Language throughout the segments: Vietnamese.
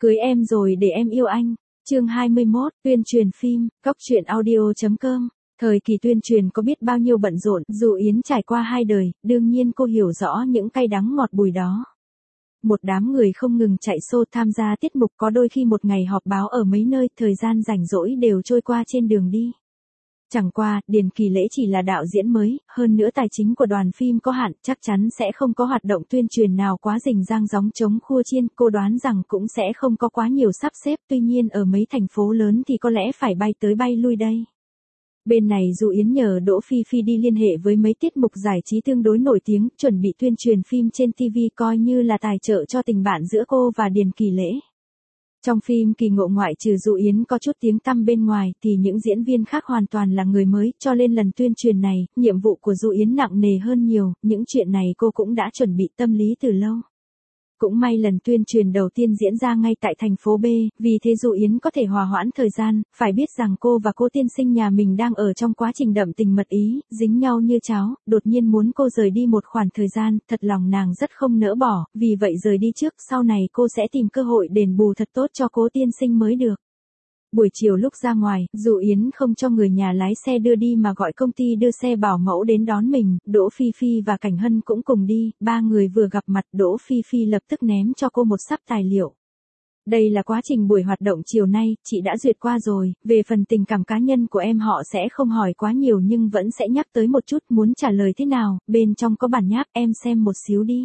Cưới em rồi để em yêu anh. Chương 21, tuyên truyền phim, coctruyện.audio.com. Thời kỳ tuyên truyền có biết bao nhiêu bận rộn, dù Yến trải qua 2 đời, đương nhiên cô hiểu rõ những cay đắng ngọt bùi đó. Một đám người không ngừng chạy xô tham gia tiết mục, có đôi khi một ngày họp báo ở mấy nơi, thời gian rảnh rỗi đều trôi qua trên đường đi. Chẳng qua, Điền Kỳ Lễ chỉ là đạo diễn mới, hơn nữa tài chính của đoàn phim có hạn, chắc chắn sẽ không có hoạt động tuyên truyền nào quá rình rang gióng trống khua chiên, cô đoán rằng cũng sẽ không có quá nhiều sắp xếp, tuy nhiên ở mấy thành phố lớn thì có lẽ phải bay tới bay lui đây. Bên này Du Yến nhờ Đỗ Phi Phi đi liên hệ với mấy tiết mục giải trí tương đối nổi tiếng, chuẩn bị tuyên truyền phim trên TV coi như là tài trợ cho tình bạn giữa cô và Điền Kỳ Lễ. Trong phim Kỳ Ngộ ngoại trừ Du Yến có chút tiếng tăm bên ngoài thì những diễn viên khác hoàn toàn là người mới, cho nên lần tuyên truyền này, nhiệm vụ của Du Yến nặng nề hơn nhiều, những chuyện này cô cũng đã chuẩn bị tâm lý từ lâu. Cũng may lần tuyên truyền đầu tiên diễn ra ngay tại thành phố B, vì thế Du Yến có thể hòa hoãn thời gian, phải biết rằng cô và cô tiên sinh nhà mình đang ở trong quá trình đậm tình mật ý, dính nhau như cháo, đột nhiên muốn cô rời đi một khoảng thời gian, thật lòng nàng rất không nỡ bỏ, vì vậy rời đi trước, sau này cô sẽ tìm cơ hội đền bù thật tốt cho cố tiên sinh mới được. Buổi chiều lúc ra ngoài, Du Yến không cho người nhà lái xe đưa đi mà gọi công ty đưa xe bảo mẫu đến đón mình, Đỗ Phi Phi và Cảnh Hân cũng cùng đi, ba người vừa gặp mặt Đỗ Phi Phi lập tức ném cho cô một sắp tài liệu. Đây là quá trình buổi hoạt động chiều nay, chị đã duyệt qua rồi, về phần tình cảm cá nhân của em họ sẽ không hỏi quá nhiều nhưng vẫn sẽ nhắc tới một chút, muốn trả lời thế nào, bên trong có bản nháp, em xem một xíu đi.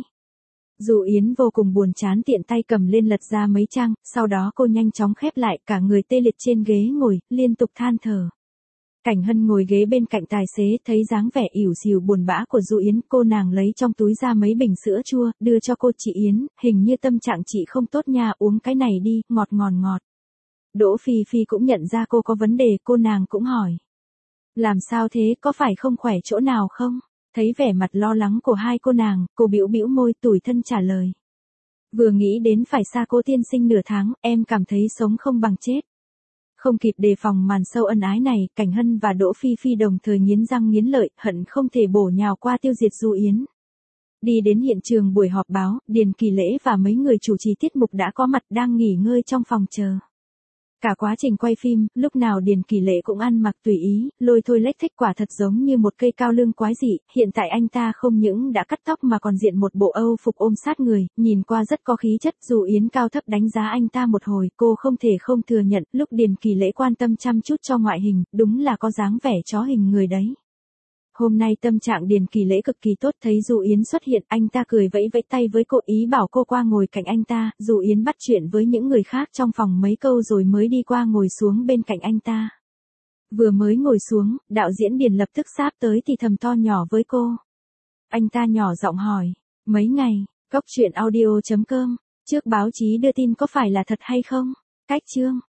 Du Yến vô cùng buồn chán tiện tay cầm lên lật ra mấy trang, sau đó cô nhanh chóng khép lại, cả người tê liệt trên ghế ngồi, liên tục than thở. Cảnh Hân ngồi ghế bên cạnh tài xế, thấy dáng vẻ ỉu xìu buồn bã của Du Yến, cô nàng lấy trong túi ra mấy bình sữa chua, đưa cho cô. Chị Yến, hình như tâm trạng chị không tốt nha, uống cái này đi, ngọt ngọt. Đỗ Phi Phi cũng nhận ra cô có vấn đề, cô nàng cũng hỏi. Làm sao thế, có phải không khỏe chỗ nào không? Thấy vẻ mặt lo lắng của hai cô nàng, cô bĩu bĩu môi tủi thân trả lời. Vừa nghĩ đến phải xa cô tiên sinh nửa tháng, em cảm thấy sống không bằng chết. Không kịp đề phòng màn sâu ân ái này, Cảnh Hân và Đỗ Phi Phi đồng thời nghiến răng nghiến lợi, hận không thể bổ nhào qua tiêu diệt Du Yến. Đi đến hiện trường buổi họp báo, Điền Kỳ Lễ và mấy người chủ trì tiết mục đã có mặt đang nghỉ ngơi trong phòng chờ. Cả quá trình quay phim, lúc nào Điền Kỳ Lễ cũng ăn mặc tùy ý, lôi thôi lếch thếch, quả thật giống như một cây cao lương quái dị, hiện tại anh ta không những đã cắt tóc mà còn diện một bộ Âu phục ôm sát người, nhìn qua rất có khí chất. Dù Yến cao thấp đánh giá anh ta một hồi, cô không thể không thừa nhận, lúc Điền Kỳ Lễ quan tâm chăm chút cho ngoại hình, đúng là có dáng vẻ chó hình người đấy. Hôm nay tâm trạng Điền Kỳ Lễ cực kỳ tốt, thấy Du Yến xuất hiện, anh ta cười vẫy vẫy tay với cô, ý bảo cô qua ngồi cạnh anh ta. Du Yến bắt chuyện với những người khác trong phòng mấy câu rồi mới đi qua ngồi xuống bên cạnh anh ta. Vừa mới ngồi xuống, đạo diễn Điền lập tức sáp tới thì thầm to nhỏ với cô. Anh ta nhỏ giọng hỏi, mấy ngày, coctruyện.audio.com, trước báo chí đưa tin có phải là thật hay không? Cách chương.